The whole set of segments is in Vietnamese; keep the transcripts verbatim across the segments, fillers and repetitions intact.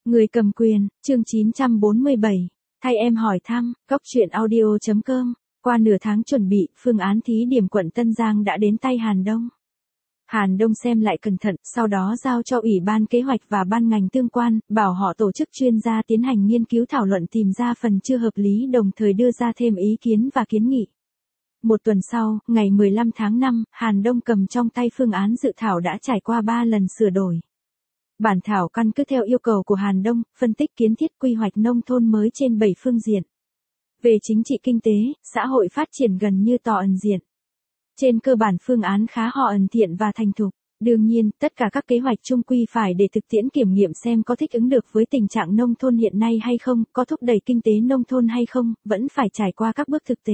Người cầm quyền, chương chín trăm bốn mươi bảy. Thay em hỏi thăm, góc chuyện audio.com. Qua nửa tháng chuẩn bị, phương án thí điểm quận Tân Giang đã đến tay Hàn Đông. Hàn Đông xem lại cẩn thận, sau đó giao cho Ủy ban Kế hoạch và ban ngành tương quan, bảo họ tổ chức chuyên gia tiến hành nghiên cứu thảo luận tìm ra phần chưa hợp lý đồng thời đưa ra thêm ý kiến và kiến nghị. Một tuần sau, ngày mười lăm tháng năm, Hàn Đông cầm trong tay phương án dự thảo đã trải qua ba lần sửa đổi. Bản thảo căn cứ theo yêu cầu của Hàn Đông, phân tích kiến thiết quy hoạch nông thôn mới trên bảy phương diện. Về chính trị kinh tế, xã hội phát triển gần như tỏ ẩn diện. Trên cơ bản phương án khá họ ẩn thiện và thành thục. Đương nhiên, tất cả các kế hoạch chung quy phải để thực tiễn kiểm nghiệm xem có thích ứng được với tình trạng nông thôn hiện nay hay không, có thúc đẩy kinh tế nông thôn hay không, vẫn phải trải qua các bước thực tế.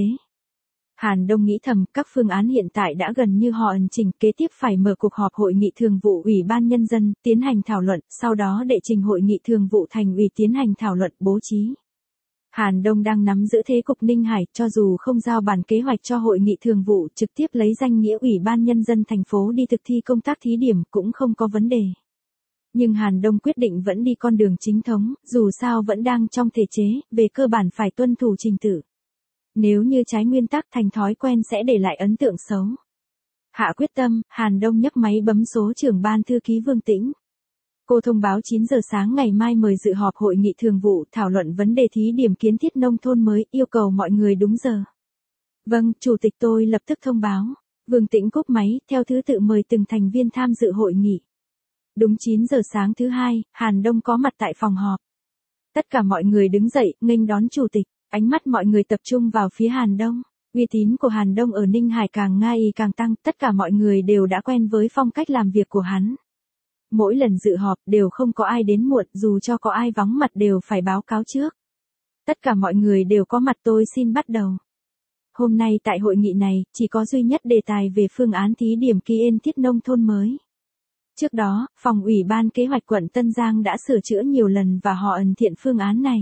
Hàn Đông nghĩ thầm, các phương án hiện tại đã gần như họ ẩn chỉnh, kế tiếp phải mở cuộc họp hội nghị thường vụ Ủy ban Nhân dân, tiến hành thảo luận, sau đó đệ trình hội nghị thường vụ thành ủy tiến hành thảo luận bố trí. Hàn Đông đang nắm giữ thế cục Ninh Hải, cho dù không giao bản kế hoạch cho hội nghị thường vụ, trực tiếp lấy danh nghĩa Ủy ban Nhân dân thành phố đi thực thi công tác thí điểm cũng không có vấn đề. Nhưng Hàn Đông quyết định vẫn đi con đường chính thống, dù sao vẫn đang trong thể chế, về cơ bản phải tuân thủ trình tự. Nếu như trái nguyên tắc thành thói quen sẽ để lại ấn tượng xấu. Hạ quyết tâm, Hàn Đông nhấc máy bấm số trưởng ban thư ký Vương Tĩnh. Cô thông báo chín giờ sáng ngày mai mời dự họp hội nghị thường vụ thảo luận vấn đề thí điểm kiến thiết nông thôn mới, yêu cầu mọi người đúng giờ. Vâng, chủ tịch tôi lập tức thông báo. Vương Tĩnh cúp máy, theo thứ tự mời từng thành viên tham dự hội nghị. Đúng chín giờ sáng thứ hai, Hàn Đông có mặt tại phòng họp. Tất cả mọi người đứng dậy, nghênh đón chủ tịch. Ánh mắt mọi người tập trung vào phía Hàn Đông. Uy tín của Hàn Đông ở Ninh Hải càng ngày càng tăng, tất cả mọi người đều đã quen với phong cách làm việc của hắn. Mỗi lần dự họp đều không có ai đến muộn, dù cho có ai vắng mặt đều phải báo cáo trước. Tất cả mọi người đều có mặt, tôi xin bắt đầu. Hôm nay tại hội nghị này, chỉ có duy nhất đề tài về phương án thí điểm kiến thiết nông thôn mới. Trước đó, phòng Ủy ban Kế hoạch quận Tân Giang đã sửa chữa nhiều lần và họ ẩn thiện phương án này.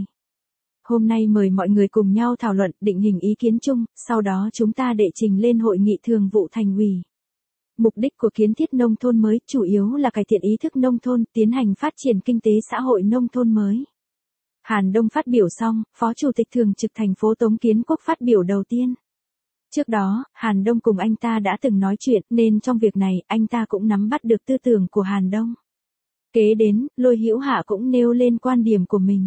Hôm nay mời mọi người cùng nhau thảo luận, định hình ý kiến chung, sau đó chúng ta đệ trình lên hội nghị thường vụ thành ủy. Mục đích của kiến thiết nông thôn mới chủ yếu là cải thiện ý thức nông thôn, tiến hành phát triển kinh tế xã hội nông thôn mới. Hàn Đông phát biểu xong, Phó Chủ tịch Thường trực thành phố Tống Kiến Quốc phát biểu đầu tiên. Trước đó, Hàn Đông cùng anh ta đã từng nói chuyện, nên trong việc này, anh ta cũng nắm bắt được tư tưởng của Hàn Đông. Kế đến, Lôi Hữu Hạ cũng nêu lên quan điểm của mình.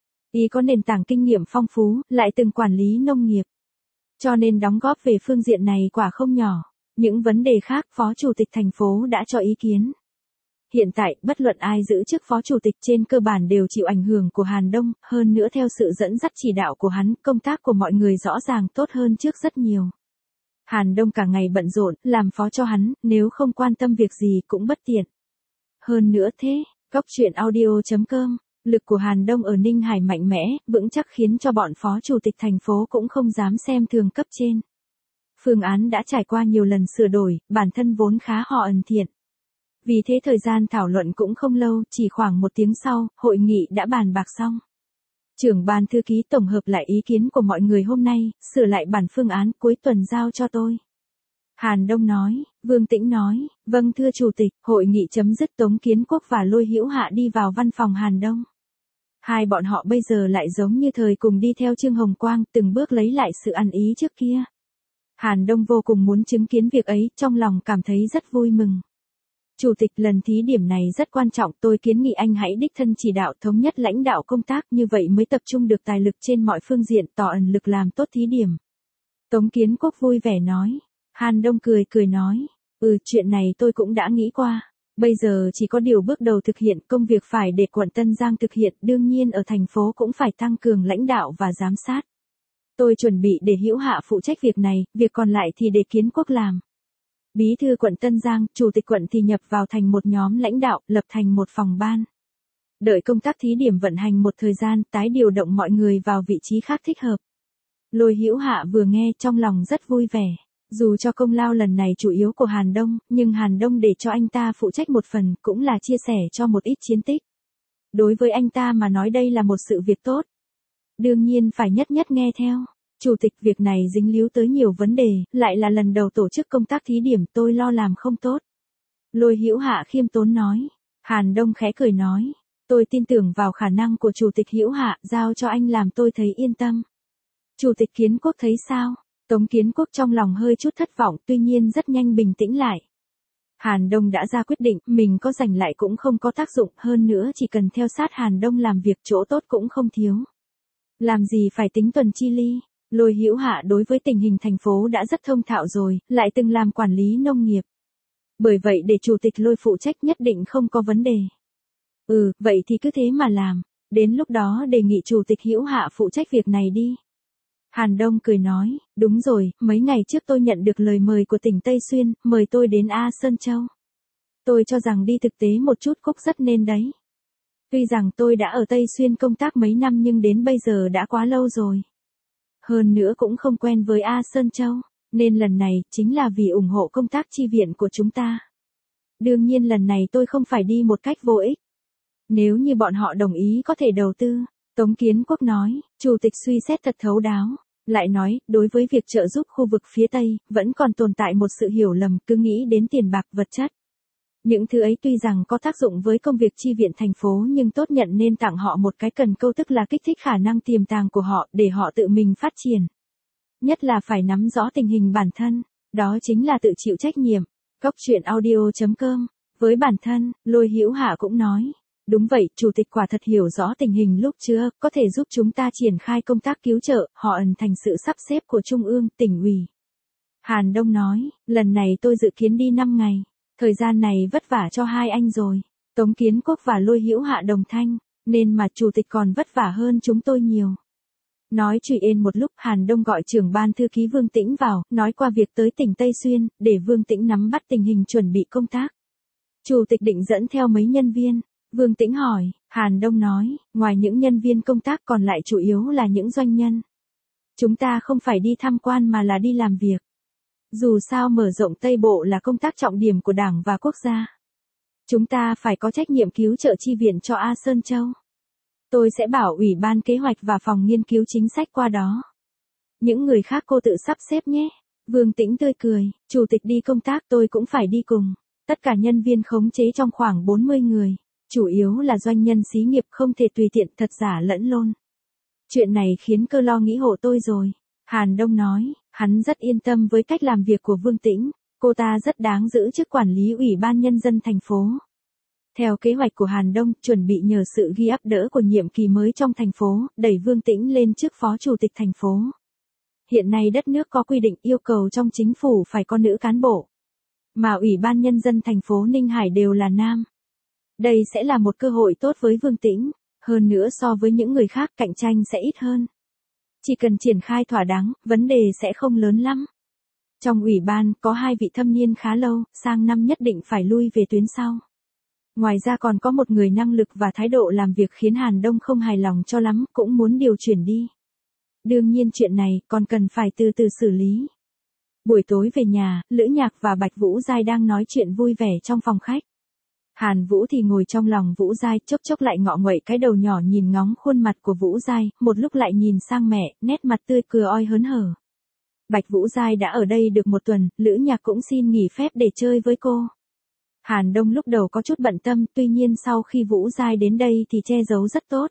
Y có nền tảng kinh nghiệm phong phú, lại từng quản lý nông nghiệp. Cho nên đóng góp về phương diện này quả không nhỏ. Những vấn đề khác Phó Chủ tịch thành phố đã cho ý kiến. Hiện tại, bất luận ai giữ chức Phó Chủ tịch trên cơ bản đều chịu ảnh hưởng của Hàn Đông, hơn nữa theo sự dẫn dắt chỉ đạo của hắn, công tác của mọi người rõ ràng tốt hơn trước rất nhiều. Hàn Đông cả ngày bận rộn, làm phó cho hắn, nếu không quan tâm việc gì cũng bất tiện. Hơn nữa thế, góc chuyện audio.com. Lực của Hàn Đông ở Ninh Hải mạnh mẽ, vững chắc khiến cho bọn Phó Chủ tịch thành phố cũng không dám xem thường cấp trên. Phương án đã trải qua nhiều lần sửa đổi, bản thân vốn khá họ ẩn thiện. Vì thế thời gian thảo luận cũng không lâu, chỉ khoảng một tiếng sau, hội nghị đã bàn bạc xong. Trưởng ban thư ký tổng hợp lại ý kiến của mọi người hôm nay, sửa lại bản phương án cuối tuần giao cho tôi. Hàn Đông nói, Vương Tĩnh nói, vâng thưa Chủ tịch, hội nghị chấm dứt, Tống Kiến Quốc và Lôi Hữu Hạ đi vào văn phòng Hàn Đông. Hai bọn họ bây giờ lại giống như thời cùng đi theo Trương Hồng Quang, từng bước lấy lại sự ăn ý trước kia. Hàn Đông vô cùng muốn chứng kiến việc ấy, trong lòng cảm thấy rất vui mừng. Chủ tịch, lần thí điểm này rất quan trọng, tôi kiến nghị anh hãy đích thân chỉ đạo thống nhất lãnh đạo công tác, như vậy mới tập trung được tài lực trên mọi phương diện, tỏ ẩn lực làm tốt thí điểm. Tống Kiến Quốc vui vẻ nói. Hàn Đông cười cười nói, ừ, chuyện này tôi cũng đã nghĩ qua. Bây giờ chỉ có điều bước đầu thực hiện, công việc phải để quận Tân Giang thực hiện, đương nhiên ở thành phố cũng phải tăng cường lãnh đạo và giám sát. Tôi chuẩn bị để Hữu Hạ phụ trách việc này, việc còn lại thì để Kiến Quốc làm. Bí thư quận Tân Giang, chủ tịch quận thì nhập vào thành một nhóm lãnh đạo, lập thành một phòng ban. Đợi công tác thí điểm vận hành một thời gian, tái điều động mọi người vào vị trí khác thích hợp. Lôi Hữu Hạ vừa nghe trong lòng rất vui vẻ. Dù cho công lao lần này chủ yếu của Hàn Đông, nhưng Hàn Đông để cho anh ta phụ trách một phần cũng là chia sẻ cho một ít chiến tích. Đối với anh ta mà nói đây là một sự việc tốt. Đương nhiên phải nhất nhất nghe theo. Chủ tịch, việc này dính líu tới nhiều vấn đề, lại là lần đầu tổ chức công tác thí điểm, tôi lo làm không tốt. Lôi Hữu Hạ khiêm tốn nói. Hàn Đông khẽ cười nói. Tôi tin tưởng vào khả năng của Chủ tịch Hữu Hạ, giao cho anh làm tôi thấy yên tâm. Chủ tịch Kiến Quốc thấy sao? Tống Kiến Quốc trong lòng hơi chút thất vọng, tuy nhiên rất nhanh bình tĩnh lại. Hàn Đông đã ra quyết định, mình có giành lại cũng không có tác dụng, hơn nữa chỉ cần theo sát Hàn Đông làm việc chỗ tốt cũng không thiếu. Làm gì phải tính tuần chi ly, Lôi Hữu Hạ đối với tình hình thành phố đã rất thông thạo rồi, lại từng làm quản lý nông nghiệp. Bởi vậy để Chủ tịch Lôi phụ trách nhất định không có vấn đề. Ừ, vậy thì cứ thế mà làm, đến lúc đó đề nghị Chủ tịch Hữu Hạ phụ trách việc này đi. Hàn Đông cười nói, đúng rồi, mấy ngày trước tôi nhận được lời mời của tỉnh Tây Xuyên, mời tôi đến A Sơn Châu. Tôi cho rằng đi thực tế một chút cũng rất nên đấy. Tuy rằng tôi đã ở Tây Xuyên công tác mấy năm nhưng đến bây giờ đã quá lâu rồi. Hơn nữa cũng không quen với A Sơn Châu, nên lần này chính là vì ủng hộ công tác chi viện của chúng ta. Đương nhiên lần này tôi không phải đi một cách vô ích. Nếu như bọn họ đồng ý có thể đầu tư. Tống Kiến Quốc nói, Chủ tịch suy xét thật thấu đáo. Lại nói, đối với việc trợ giúp khu vực phía Tây, vẫn còn tồn tại một sự hiểu lầm, cứ nghĩ đến tiền bạc vật chất. Những thứ ấy tuy rằng có tác dụng với công việc chi viện thành phố nhưng tốt nhận nên tặng họ một cái cần câu, tức là kích thích khả năng tiềm tàng của họ để họ tự mình phát triển. Nhất là phải nắm rõ tình hình bản thân, đó chính là tự chịu trách nhiệm. Cốc truyện audio chấm com. Với bản thân, Lôi Hữu Hạ cũng nói. Đúng vậy, Chủ tịch quả thật hiểu rõ tình hình lúc chưa, có thể giúp chúng ta triển khai công tác cứu trợ, họ ẩn thành sự sắp xếp của Trung ương, tỉnh ủy. Hàn Đông nói, lần này tôi dự kiến đi năm ngày, thời gian này vất vả cho hai anh rồi. Tống Kiến Quốc và Lôi Hữu Hạ đồng thanh, nên mà Chủ tịch còn vất vả hơn chúng tôi nhiều. Nói chuyện ên một lúc, Hàn Đông gọi trưởng ban thư ký Vương Tĩnh vào, nói qua việc tới tỉnh Tây Xuyên, để Vương Tĩnh nắm bắt tình hình chuẩn bị công tác. Chủ tịch định dẫn theo mấy nhân viên. Vương Tĩnh hỏi, Hàn Đông nói, ngoài những nhân viên công tác còn lại chủ yếu là những doanh nhân. Chúng ta không phải đi tham quan mà là đi làm việc. Dù sao mở rộng Tây Bộ là công tác trọng điểm của Đảng và quốc gia. Chúng ta phải có trách nhiệm cứu trợ chi viện cho A Sơn Châu. Tôi sẽ bảo Ủy ban Kế hoạch và Phòng Nghiên cứu Chính sách qua đó. Những người khác cô tự sắp xếp nhé. Vương Tĩnh tươi cười, Chủ tịch đi công tác tôi cũng phải đi cùng. Tất cả nhân viên khống chế trong khoảng bốn mươi người. Chủ yếu là doanh nhân xí nghiệp không thể tùy tiện thật giả lẫn lộn. Chuyện này khiến Cơ lo nghĩ hộ tôi rồi. Hàn Đông nói, hắn rất yên tâm với cách làm việc của Vương Tĩnh, cô ta rất đáng giữ chức quản lý Ủy ban Nhân dân thành phố. Theo kế hoạch của Hàn Đông, chuẩn bị nhờ sự ghi áp đỡ của nhiệm kỳ mới trong thành phố, đẩy Vương Tĩnh lên chức Phó Chủ tịch thành phố. Hiện nay đất nước có quy định yêu cầu trong chính phủ phải có nữ cán bộ. Mà Ủy ban Nhân dân thành phố Ninh Hải đều là nam. Đây sẽ là một cơ hội tốt với Vương Tĩnh, hơn nữa so với những người khác cạnh tranh sẽ ít hơn. Chỉ cần triển khai thỏa đáng, vấn đề sẽ không lớn lắm. Trong ủy ban có hai vị thâm niên khá lâu, sang năm nhất định phải lui về tuyến sau. Ngoài ra còn có một người năng lực và thái độ làm việc khiến Hàn Đông không hài lòng cho lắm, cũng muốn điều chuyển đi. Đương nhiên chuyện này còn cần phải từ từ xử lý. Buổi tối về nhà, Lữ Nhạc và Bạch Vũ Giai đang nói chuyện vui vẻ trong phòng khách. Hàn Vũ thì ngồi trong lòng Vũ Giai, chốc chốc lại ngọ nguậy cái đầu nhỏ nhìn ngóng khuôn mặt của Vũ Giai, một lúc lại nhìn sang mẹ, nét mặt tươi cười oi hớn hở. Bạch Vũ Giai đã ở đây được một tuần, Lữ Nhạc cũng xin nghỉ phép để chơi với cô. Hàn Đông lúc đầu có chút bận tâm, tuy nhiên sau khi Vũ Giai đến đây thì che giấu rất tốt.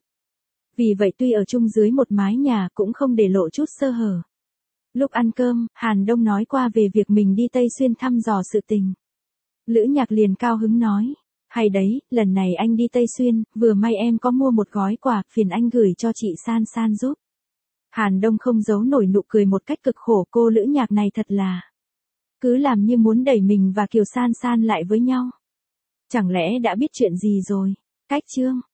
Vì vậy tuy ở chung dưới một mái nhà cũng không để lộ chút sơ hở. Lúc ăn cơm, Hàn Đông nói qua về việc mình đi Tây Xuyên thăm dò sự tình. Lữ Nhạc liền cao hứng nói. Hay đấy, lần này anh đi Tây Xuyên, vừa may em có mua một gói quà, phiền anh gửi cho chị San San giúp. Hàn Đông không giấu nổi nụ cười một cách cực khổ, cô Lữ Nhạc này thật là. Cứ làm như muốn đẩy mình và Kiều San San lại với nhau. Chẳng lẽ đã biết chuyện gì rồi? Cách chương.